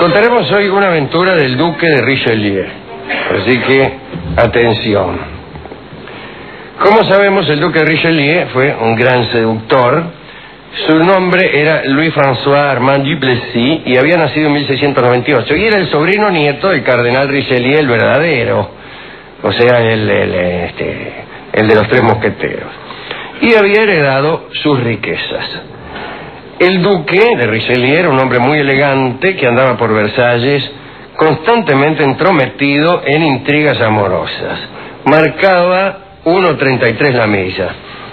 Contaremos hoy una aventura del duque de Richelieu, así que atención. Como sabemos, el duque de Richelieu fue un gran seductor. Su nombre era Louis-François Armand Duplessis y había nacido en 1698 y era el sobrino nieto del cardenal Richelieu, el verdadero, o sea, el de los tres mosqueteros, y había heredado sus riquezas. El duque de Richelieu era un hombre muy elegante que andaba por Versalles constantemente entrometido en intrigas amorosas. Marcaba 1.33 la milla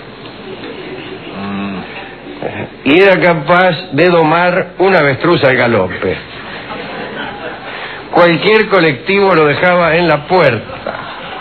y era capaz de domar una avestruz al galope. Cualquier colectivo lo dejaba en la puerta.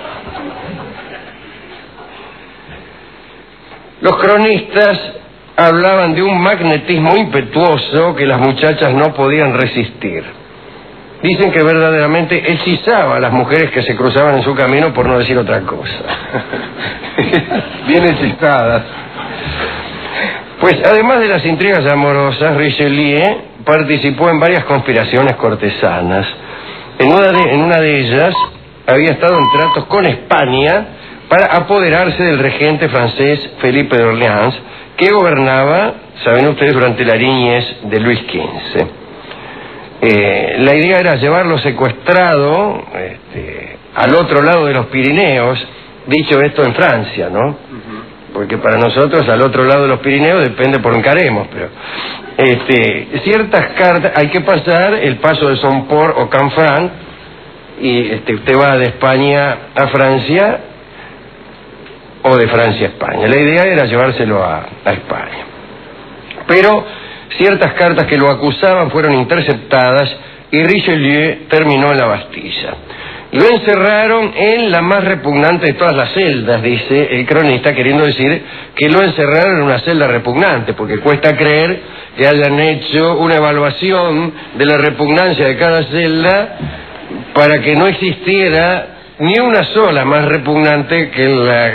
Los cronistas hablaban de un magnetismo impetuoso que las muchachas no podían resistir. Dicen que verdaderamente hechizaba a las mujeres que se cruzaban en su camino, por no decir otra cosa. Bien hechizadas. Pues además de las intrigas amorosas, Richelieu participó en varias conspiraciones cortesanas. En una de ellas había estado en tratos con España para apoderarse del regente francés Felipe de Orleans, que gobernaba, saben ustedes, durante la niñez de Luis XV. La idea era llevarlo secuestrado al otro lado de los Pirineos, dicho esto en Francia, ¿no? Porque para nosotros al otro lado de los Pirineos depende por dónde encaremos, pero ciertas cartas, hay que pasar el paso de Somport o Canfranc, y usted va de España a Francia o de Francia a España. La idea era llevárselo a España. Pero ciertas cartas que lo acusaban fueron interceptadas y Richelieu terminó en la Bastilla. Lo encerraron en la más repugnante de todas las celdas, dice el cronista, queriendo decir que lo encerraron en una celda repugnante, porque cuesta creer que hayan hecho una evaluación de la repugnancia de cada celda para que no existiera ni una sola más repugnante que la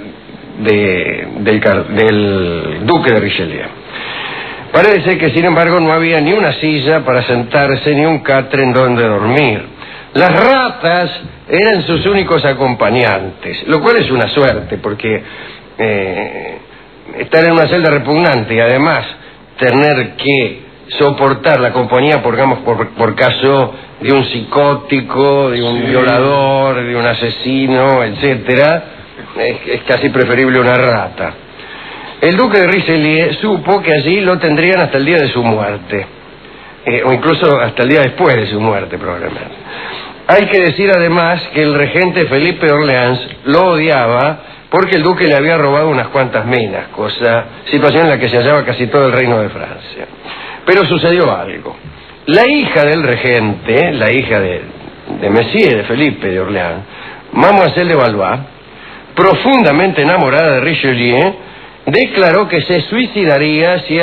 del duque de Richelieu. Parece que, sin embargo, no había ni una silla para sentarse ni un catre en donde dormir. Las ratas eran sus únicos acompañantes, lo cual es una suerte, porque estar en una celda repugnante y además tener que soportar la compañía, por caso de un psicótico, de un violador, de un asesino, etcétera, es casi preferible una rata. El duque de Richelieu supo que allí lo tendrían hasta el día de su muerte, o incluso hasta el día después de su muerte, probablemente. Hay que decir además que el regente Felipe de Orleans lo odiaba porque el duque le había robado unas cuantas minas, situación en la que se hallaba casi todo el reino de Francia. Pero sucedió algo. La hija del regente, la hija de Messier, de Felipe de Orleans, Mademoiselle de Valois, profundamente enamorada de Richelieu, declaró que se suicidaría si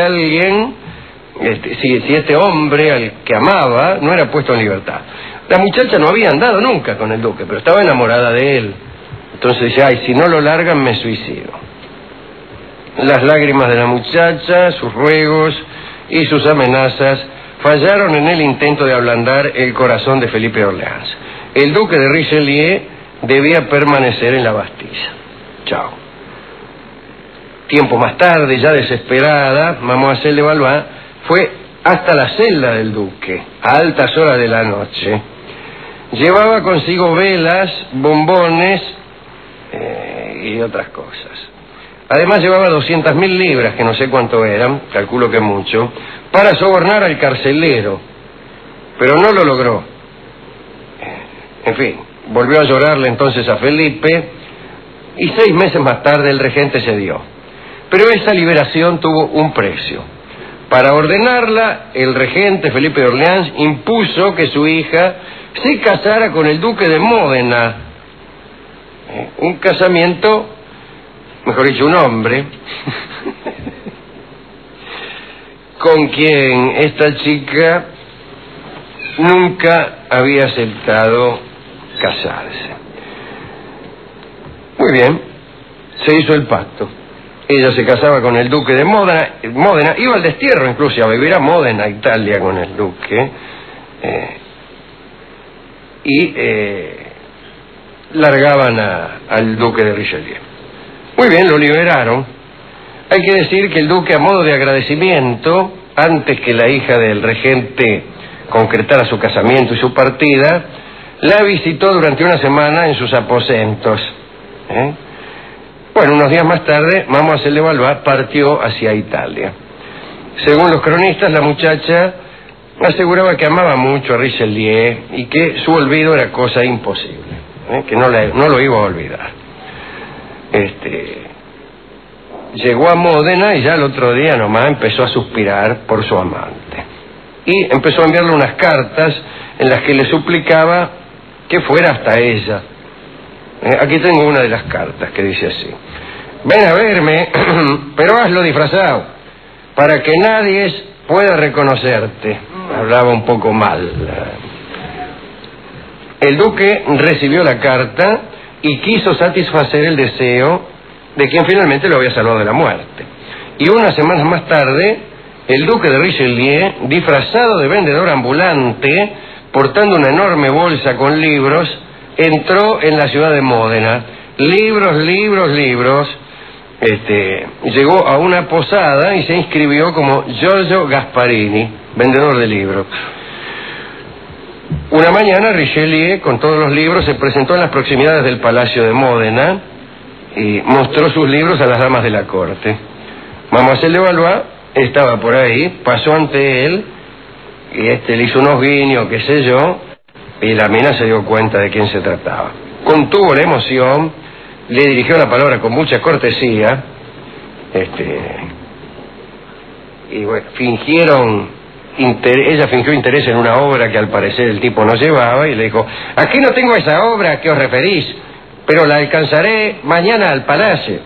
este hombre al que amaba no era puesto en libertad. La muchacha no había andado nunca con el duque, pero estaba enamorada de él. Entonces dice, ay, si no lo largan me suicido. Las lágrimas de la muchacha, sus ruegos y sus amenazas fallaron en el intento de ablandar el corazón de Felipe de Orleans. El duque de Richelieu debía permanecer en la Bastilla. Chao. Tiempo más tarde, ya desesperada, Mademoiselle de Valois fue hasta la celda del duque, a altas horas de la noche. Llevaba consigo velas, bombones y otras cosas. Además llevaba 200.000 libras, que no sé cuánto eran, calculo que mucho, para sobornar al carcelero, pero no lo logró. En fin, volvió a llorarle entonces a Felipe y 6 meses más tarde el regente cedió. Pero esa liberación tuvo un precio. Para ordenarla, el regente Felipe de Orleans impuso que su hija se casara con el duque de Módena. Un casamiento, mejor dicho, un hombre, con quien esta chica nunca había aceptado casarse. Muy bien, se hizo el pacto. Ella se casaba con el duque de Módena, iba al destierro incluso a vivir a Módena, Italia, con el duque, largaban al duque de Richelieu. Muy bien, lo liberaron. Hay que decir que el duque, a modo de agradecimiento, antes que la hija del regente concretara su casamiento y su partida, la visitó durante una semana en sus aposentos. Bueno, unos días más tarde, Mademoiselle de Valois partió hacia Italia. Según los cronistas, la muchacha aseguraba que amaba mucho a Richelieu y que su olvido era cosa imposible, que no lo iba a olvidar. Llegó a Módena y ya el otro día nomás empezó a suspirar por su amante. Y empezó a enviarle unas cartas en las que le suplicaba que fuera hasta ella. Aquí tengo una de las cartas que dice así: ven a verme, pero hazlo disfrazado, para que nadie pueda reconocerte. Hablaba un poco mal. El duque recibió la carta y quiso satisfacer el deseo de quien finalmente lo había salvado de la muerte. Y unas semanas más tarde, el duque de Richelieu, disfrazado de vendedor ambulante, portando una enorme bolsa con libros, entró en la ciudad de Módena. Libros, libros, libros. Llegó a una posada y se inscribió como Giorgio Gasparini, vendedor de libros. Una mañana Richelieu, con todos los libros, se presentó en las proximidades del Palacio de Módena y mostró sus libros a las damas de la corte. Mademoiselle de Valois estaba por ahí, pasó ante él y le hizo unos guiños, qué sé yo, y la mina se dio cuenta de quién se trataba. Contuvo la emoción, le dirigió la palabra con mucha cortesía, y bueno, ella fingió interés en una obra que al parecer el tipo no llevaba y le dijo: aquí no tengo esa obra a que os referís, pero la alcanzaré mañana al palacio.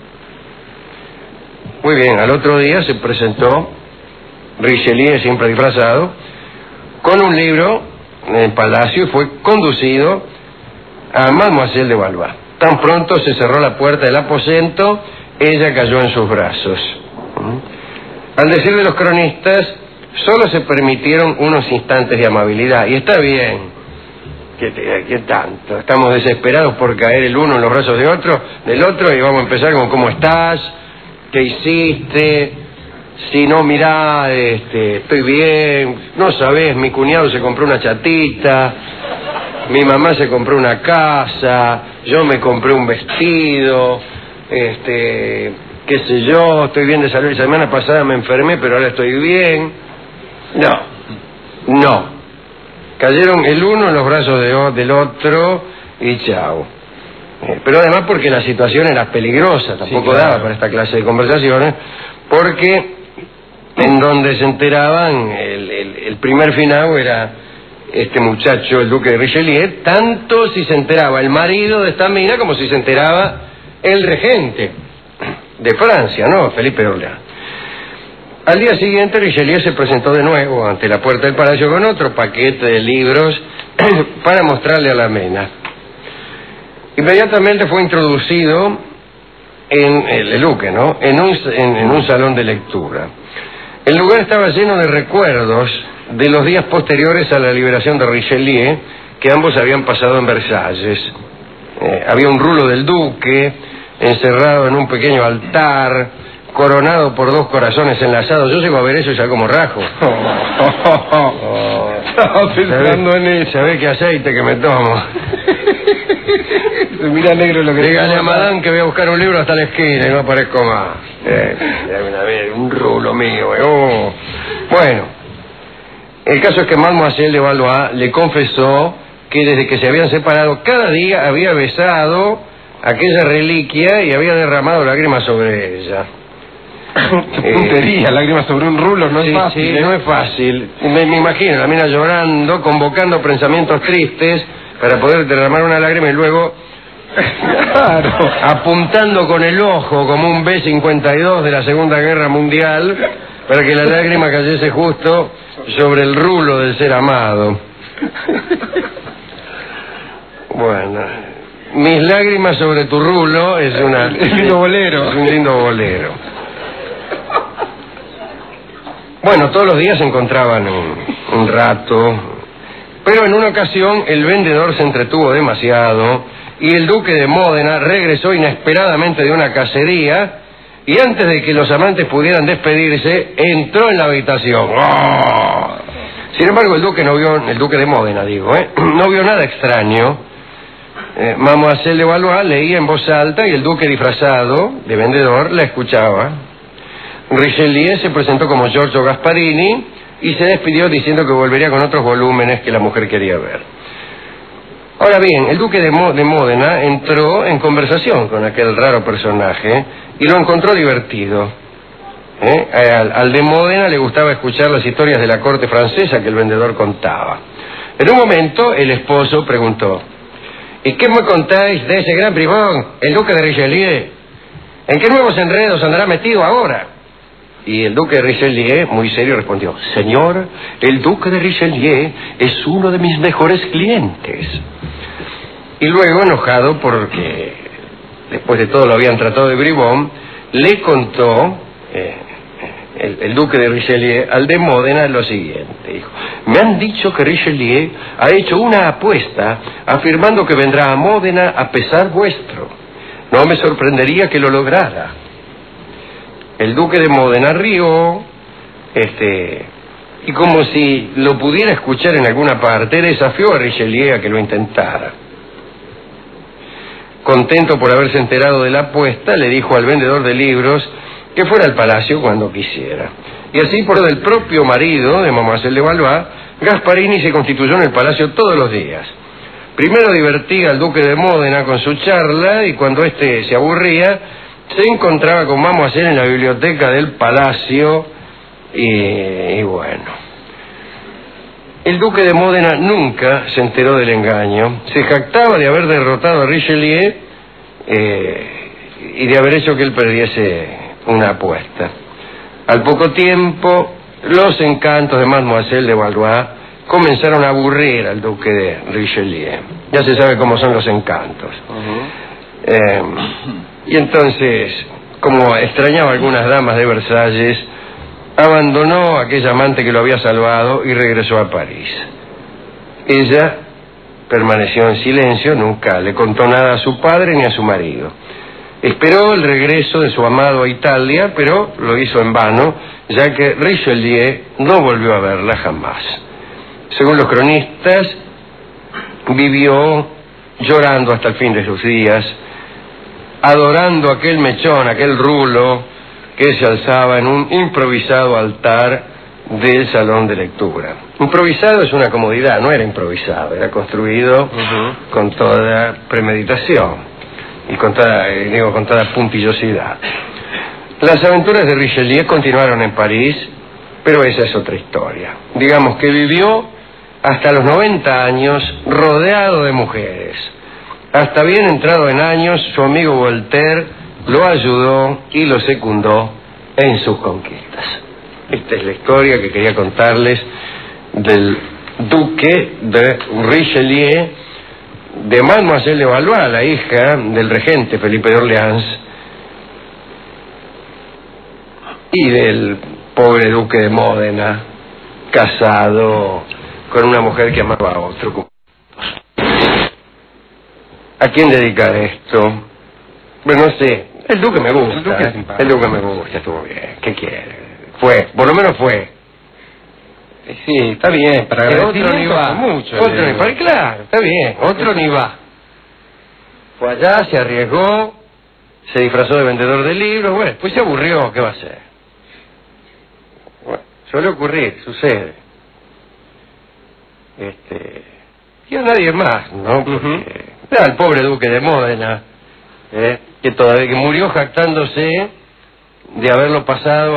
Muy bien, al otro día se presentó Richelieu, siempre disfrazado, con un libro en el palacio y fue conducido a Mademoiselle de Valois. Tan pronto se cerró la puerta del aposento, ella cayó en sus brazos. Al decir de los cronistas, solo se permitieron unos instantes de amabilidad, y está bien. ¿Qué tanto? Estamos desesperados por caer el uno en los brazos del otro, y vamos a empezar con ¿cómo estás? ¿Qué hiciste? Si no, mirá, estoy bien. No sabés, mi cuñado se compró una chatita, mi mamá se compró una casa, yo me compré un vestido, qué sé yo, estoy bien de salud. La semana pasada me enfermé, pero ahora estoy bien. No. Cayeron el uno en los brazos del otro y chao. Pero además porque la situación era peligrosa, tampoco daba para esta clase de conversaciones, porque en donde se enteraban, el primer finado era este muchacho, el duque de Richelieu, tanto si se enteraba el marido de esta mina como si se enteraba el regente de Francia, ¿no? Felipe de Orleans. Al día siguiente Richelieu se presentó de nuevo ante la puerta del palacio con otro paquete de libros para mostrarle a la mena. Inmediatamente fue introducido en el duque, ¿no? En un salón de lectura. El lugar estaba lleno de recuerdos de los días posteriores a la liberación de Richelieu, que ambos habían pasado en Versalles. Había un rulo del duque encerrado en un pequeño altar, coronado por dos corazones enlazados. Yo llego a ver eso y salgo como rajo. Estaba pensando en eso. ¿Sabés qué aceite que me tomo? Mira, negro, lo que dígale a Madame que voy a buscar un libro hasta la esquina y no aparezco más. Un rulo mío. Bueno, el caso es que Mademoiselle de Valois le confesó que desde que se habían separado, cada día había besado aquella reliquia y había derramado lágrimas sobre ella. Qué puntería, lágrimas sobre un rulo, no es fácil. Sí, no es fácil. Me imagino la mina llorando, convocando pensamientos tristes para poder derramar una lágrima y luego apuntando con el ojo como un B-52 de la Segunda Guerra Mundial para que la lágrima cayese justo sobre el rulo del ser amado. Bueno, mis lágrimas sobre tu rulo es un lindo bolero. Es un lindo bolero. Bueno, todos los días se encontraban un rato Pero en una ocasión el vendedor se entretuvo demasiado y el duque de Módena regresó inesperadamente de una cacería y antes de que los amantes pudieran despedirse, entró en la habitación. ¡Oh! Sin embargo, el duque de Módena, no vio nada extraño. Mademoiselle de Valois leía en voz alta y el duque disfrazado de vendedor la escuchaba. Richelieu se presentó como Giorgio Gasparini y se despidió diciendo que volvería con otros volúmenes que la mujer quería ver. Ahora bien, el duque de Módena entró en conversación con aquel raro personaje y lo encontró divertido. Al de Módena le gustaba escuchar las historias de la corte francesa que el vendedor contaba. En un momento el esposo preguntó: ¿y qué me contáis de ese gran bribón, el duque de Richelieu? ¿En qué nuevos enredos andará metido ahora? Y el duque de Richelieu, muy serio, respondió: señor, el duque de Richelieu es uno de mis mejores clientes. Y luego, enojado porque después de todo lo habían tratado de bribón, le contó el duque de Richelieu al de Módena lo siguiente. Dijo: me han dicho que Richelieu ha hecho una apuesta afirmando que vendrá a Módena a pesar vuestro. No me sorprendería que lo lograra. El duque de Módena rió, y como si lo pudiera escuchar en alguna parte, desafió a Richelieu a que lo intentara. Contento por haberse enterado de la apuesta, le dijo al vendedor de libros que fuera al palacio cuando quisiera. Y así, por el propio marido de Mademoiselle de Valois, Gasparini se constituyó en el palacio todos los días. Primero divertía al duque de Módena con su charla, y cuando éste se aburría, se encontraba con Mademoiselle en la biblioteca del palacio, y bueno. El duque de Módena nunca se enteró del engaño. Se jactaba de haber derrotado a Richelieu y de haber hecho que él perdiese una apuesta. Al poco tiempo, los encantos de Mademoiselle de Valois comenzaron a aburrir al duque de Richelieu. Ya se sabe cómo son los encantos. Y entonces, como extrañaba a algunas damas de Versalles, abandonó a aquella amante que lo había salvado y regresó a París. Ella permaneció en silencio, nunca le contó nada a su padre ni a su marido. Esperó el regreso de su amado a Italia, pero lo hizo en vano, ya que Richelieu no volvió a verla jamás. Según los cronistas, vivió llorando hasta el fin de sus días, adorando aquel mechón, aquel rulo que se alzaba en un improvisado altar del salón de lectura. Improvisado es una comodidad, no era improvisado, era construido con toda premeditación y con toda puntillosidad. Las aventuras de Richelieu continuaron en París, pero esa es otra historia. Digamos que vivió hasta los 90 años rodeado de mujeres. Hasta bien entrado en años, su amigo Voltaire lo ayudó y lo secundó en sus conquistas. Esta es la historia que quería contarles del duque de Richelieu, de Mademoiselle de Valois, la hija del regente Felipe de Orleans, y del pobre duque de Módena, casado con una mujer que amaba a otro. ¿A quién dedicar esto? Bueno, no sé. El duque me gusta. El duque me gusta, estuvo bien. ¿Qué quiere? Fue, por lo menos fue. Sí, está bien, para otro ni va. Mucho, otro ni va, claro, está bien. Otro ni va. Fue allá, se arriesgó, se disfrazó de vendedor de libros, bueno, pues se aburrió, ¿qué va a hacer? Bueno, suele ocurrir, sucede. Y a nadie más, ¿no? Porque era el pobre duque de Módena, que murió jactándose de haberlo pasado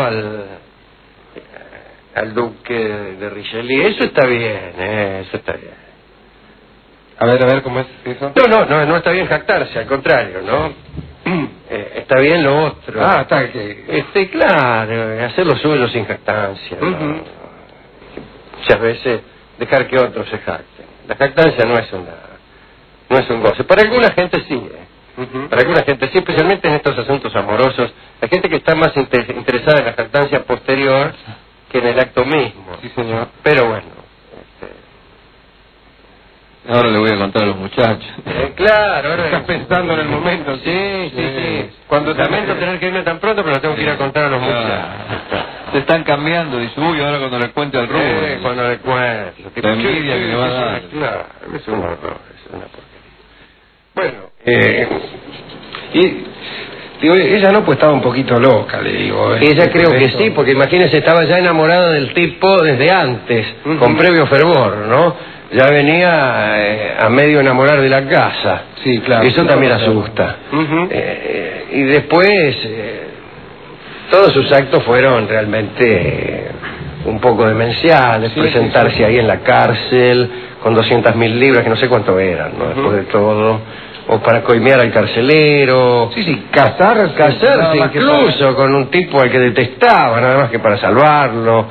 al duque de Richelieu. Eso está bien, eso está bien. A ver, ¿cómo es eso? No está bien jactarse, al contrario, ¿no? Está bien lo otro. Está que... Claro, hacer lo suyo sin jactancia, ¿no? Muchas veces dejar que otros se jacten. La jactancia no es un goce. Para alguna gente sí, Para alguna gente sí, especialmente en estos asuntos amorosos. Hay gente que está más interesada en la jactancia posterior que en el acto mismo. Sí, señor. Pero bueno, Ahora le voy a contar a los muchachos. Claro, ahora Estás pensando en el momento. Sí. Cuando lamento tener que irme tan pronto, pero tengo que ir a contar a los muchachos. Se están cambiando, dice, uy, ahora cuando le cuente al Rubén. Cuando le cuento. La envidia que le va a dar. Claro, es un horror, es una porquería. Bueno, Y digo, ella no, pues estaba un poquito loca, le digo. ella creo que sí, porque imagínese, estaba ya enamorada del tipo desde antes, con previo fervor, ¿no? Ya venía a medio enamorar de la casa. Sí, claro. Eso también asusta. Y después, todos sus actos fueron realmente un poco demenciales. Presentarse ahí en la cárcel con 200.000 libras, que no sé cuánto eran, ¿no? Después de todo. O para coimear al carcelero. Casarse incluso con un tipo al que detestaba, nada más que para salvarlo.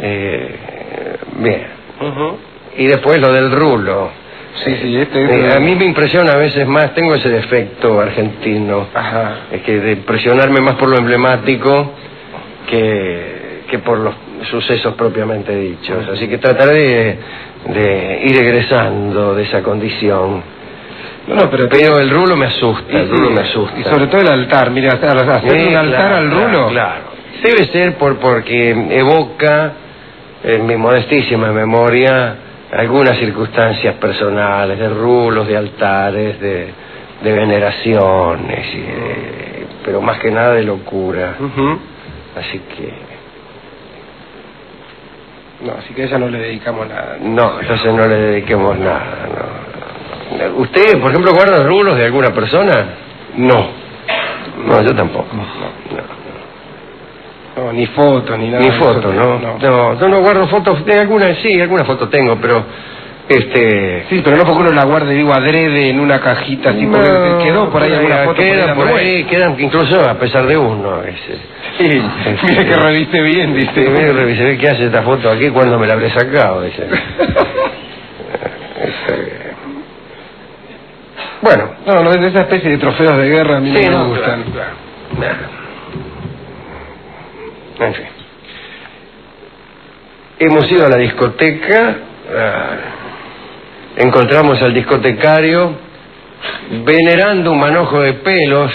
Bien. Y después lo del rulo. A mí me impresiona a veces más, tengo ese defecto argentino, es que de impresionarme más por lo emblemático que por los sucesos propiamente dichos. Así que trataré de ir egresando de esa condición. Pero el rulo me asusta, Y sobre todo el altar, mira, hacer un altar al rulo. Claro. Debe ser porque evoca, en mi modestísima memoria, algunas circunstancias personales, de rulos, de altares, de veneraciones, pero más que nada de locura. Así que a ella no le dedicamos nada. No, entonces no le dediquemos nada, no. ¿Usted, por ejemplo, guarda rulos de alguna persona? No, yo tampoco. No, ni fotos, ni nada. Ni fotos, ¿no? No, yo no guardo fotos de alguna, sí, alguna foto tengo, pero Sí, pero no porque uno la guarde, digo, adrede en una cajita así, porque quedó por ahí alguna foto. Quedan incluso a pesar de uno. Sí, mire que reviste bien, dice. Mire que revise, ¿qué hace esta foto aquí? ¿Cuándo me la habré sacado? Dice. Bueno, no, de esa especie de trofeos de guerra a mí no me gustan. Claro. En fin. Hemos ido a la discoteca, encontramos al discotecario venerando un manojo de pelos.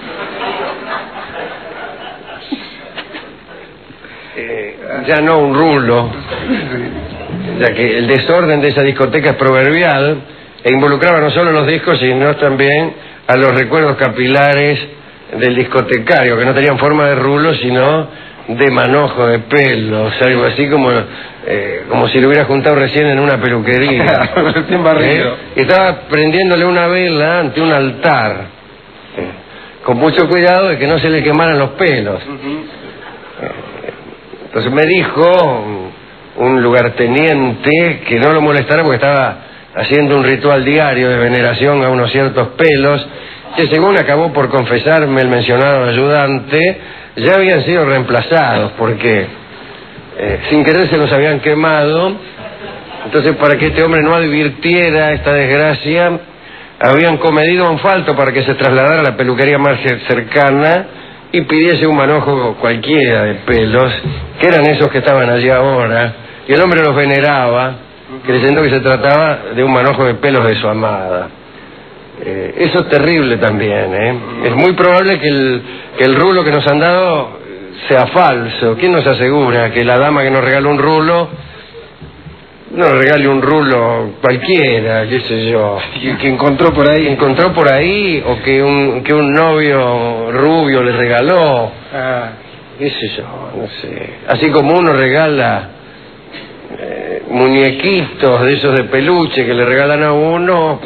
Ya no un rulo, ya que el desorden de esa discoteca es proverbial e involucraba no solo los discos, sino también a los recuerdos capilares del discotecario, que no tenían forma de rulo, sino de manojo de pelos, algo así como si lo hubiera juntado recién en una peluquería. Recién barrido. Estaba prendiéndole una vela ante un altar, con mucho cuidado de que no se le quemaran los pelos. Entonces me dijo un lugarteniente que no lo molestara porque estaba haciendo un ritual diario de veneración a unos ciertos pelos, que según acabó por confesarme el mencionado ayudante, ya habían sido reemplazados porque sin querer se los habían quemado. Entonces, para que este hombre no advirtiera esta desgracia, habían comedido un falto para que se trasladara a la peluquería más cercana y pidiese un manojo cualquiera de pelos, que eran esos que estaban allí ahora, y el hombre los veneraba, creyendo que se trataba de un manojo de pelos de su amada. Eso es terrible también, Es muy probable que el rulo que nos han dado sea falso. ¿Quién nos asegura que la dama que nos regaló un rulo no regale un rulo cualquiera, qué sé yo, que encontró por ahí, o que un novio rubio le regaló, qué sé yo, no sé. Así como uno regala muñequitos de esos de peluche que le regalan a uno.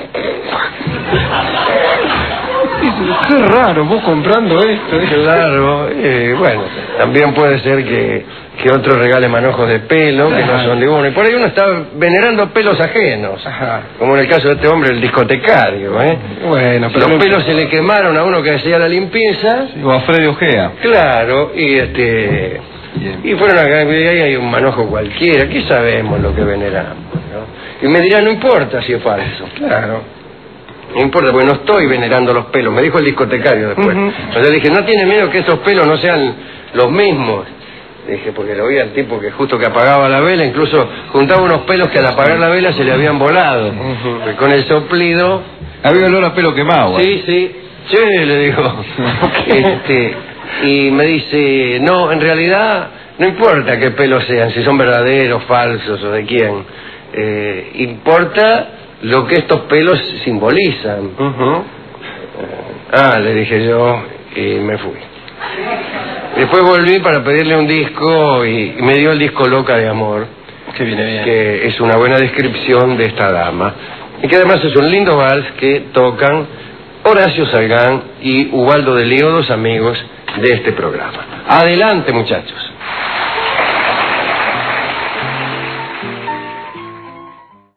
Qué raro, vos comprando esto. Claro, bueno, también puede ser que otro regale manojos de pelo que no son de uno. Y por ahí uno está venerando pelos ajenos. Como en el caso de este hombre, el discotecario. Bueno, pero los pelos se le quemaron a uno que hacía la limpieza. O a Freddy Ojea. Claro, y fueron acá, y ahí hay un manojo cualquiera. ¿Qué sabemos lo que veneramos? ¿No? Y me dirán, no importa si es falso. Claro. No importa, porque no estoy venerando los pelos. Me dijo el discotecario después. Entonces dije, ¿no tiene miedo que estos pelos no sean los mismos Dije, porque lo vi al tipo que justo que apagaba la vela, incluso juntaba unos pelos que al apagar la vela se le habían volado. Pues con el soplido... Había olor a pelo quemado. Sí, sí. Che, le digo. Y me dice, no, en realidad no importa qué pelos sean, si son verdaderos, falsos o de quién. Importa lo que estos pelos simbolizan. Le dije yo y me fui. Después volví para pedirle un disco y me dio el disco Loca de Amor, Que viene bien. que es una buena descripción de esta dama. Y que además es un lindo vals que tocan Horacio Salgán y Ubaldo de Lío, dos amigos de este programa. Adelante, muchachos.